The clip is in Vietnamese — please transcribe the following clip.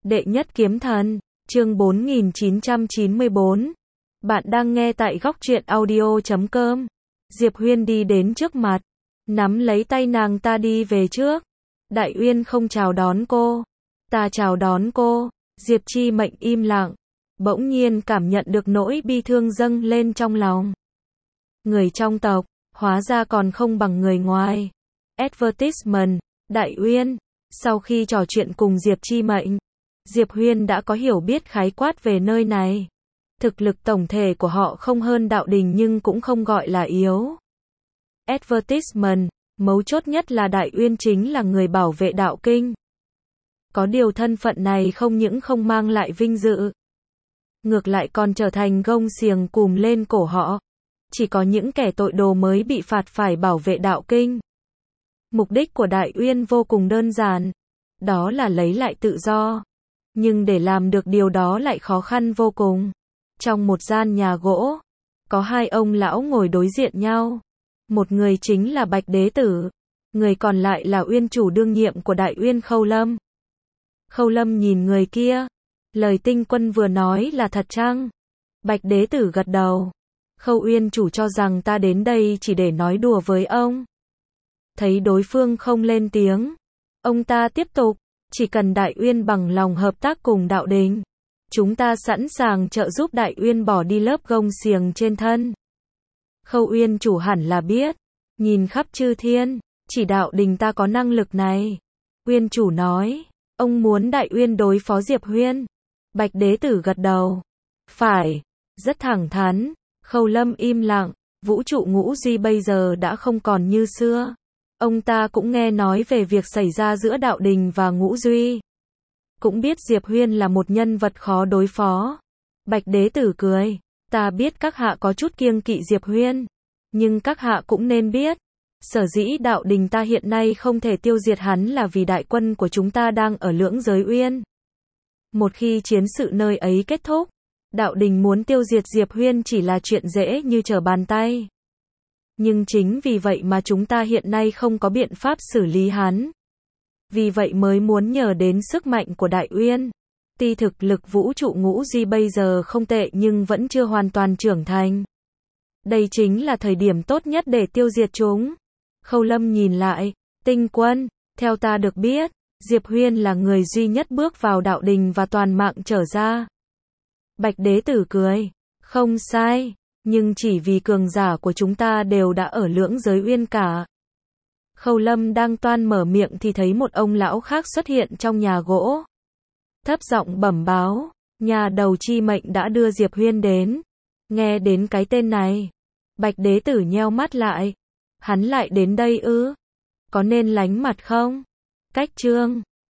Đệ nhất kiếm thần, chương 4994. Bạn đang nghe tại góc truyện audio.com. Diệp Huyên đi đến trước mặt, nắm lấy tay nàng ta đi về trước. Đại Uyên không chào đón cô, ta chào đón cô. Diệp Chi Mệnh im lặng, bỗng nhiên cảm nhận được nỗi bi thương dâng lên trong lòng. Người trong tộc, hóa ra còn không bằng người ngoài. Advertisement, Đại Uyên. Sau khi trò chuyện cùng Diệp Chi Mệnh, Diệp Huyên đã có hiểu biết khái quát về nơi này. Thực lực tổng thể của họ không hơn Đạo Đình nhưng cũng không gọi là yếu. Advertisement, mấu chốt nhất là Đại Uyên chính là người bảo vệ đạo kinh. Có điều thân phận này không những không mang lại vinh dự, ngược lại còn trở thành gông xiềng cùm lên cổ họ. Chỉ có những kẻ tội đồ mới bị phạt phải bảo vệ đạo kinh. Mục đích của Đại Uyên vô cùng đơn giản, đó là lấy lại tự do. Nhưng để làm được điều đó lại khó khăn vô cùng. Trong một gian nhà gỗ, có hai ông lão ngồi đối diện nhau. Một người chính là Bạch Đế Tử, người còn lại là Uyên chủ đương nhiệm của Đại Uyên Khâu Lâm. Khâu Lâm nhìn người kia, lời Tinh Quân vừa nói là thật chăng? Bạch Đế Tử gật đầu. Khâu Uyên chủ cho rằng ta đến đây chỉ để nói đùa với ông. Thấy đối phương không lên tiếng, ông ta tiếp tục, chỉ cần Đại Uyên bằng lòng hợp tác cùng Đạo Đình, chúng ta sẵn sàng trợ giúp Đại Uyên bỏ đi lớp gông xiềng trên thân. Khâu Uyên chủ hẳn là biết, nhìn khắp chư thiên, chỉ Đạo Đình ta có năng lực này. Uyên chủ nói, ông muốn Đại Uyên đối phó Diệp Huyên. Bạch Đế Tử gật đầu. Phải, rất thẳng thắn. Khâu Lâm im lặng, vũ trụ ngũ duy bây giờ đã không còn như xưa. Ông ta cũng nghe nói về việc xảy ra giữa Đạo Đình và ngũ duy. Cũng biết Diệp Huyên là một nhân vật khó đối phó. Bạch Đế Tử cười, ta biết các hạ có chút kiêng kỵ Diệp Huyên, nhưng các hạ cũng nên biết, sở dĩ Đạo Đình ta hiện nay không thể tiêu diệt hắn là vì đại quân của chúng ta đang ở Lưỡng Giới Uyên. Một khi chiến sự nơi ấy kết thúc, Đạo Đình muốn tiêu diệt Diệp Huyên chỉ là chuyện dễ như trở bàn tay. Nhưng chính vì vậy mà chúng ta hiện nay không có biện pháp xử lý hắn. Vì vậy mới muốn nhờ đến sức mạnh của Đại Uyên. Tuy thực lực vũ trụ ngũ duy bây giờ không tệ nhưng vẫn chưa hoàn toàn trưởng thành. Đây chính là thời điểm tốt nhất để tiêu diệt chúng. Khâu Lâm nhìn lại, Tinh Quân, theo ta được biết, Diệp Huyên là người duy nhất bước vào Đạo Đình và toàn mạng trở ra. Bạch Đế Tử cười, không sai, nhưng chỉ vì cường giả của chúng ta đều đã ở Lưỡng Giới Uyên cả. Khâu Lâm đang toan mở miệng thì thấy một ông lão khác xuất hiện trong nhà gỗ. Thấp giọng bẩm báo, nhà đầu Chi Mệnh đã đưa Diệp Huyên đến. Nghe đến cái tên này, Bạch Đế Tử nheo mắt lại. Hắn lại đến đây ư? Có nên lánh mặt không? Cách chương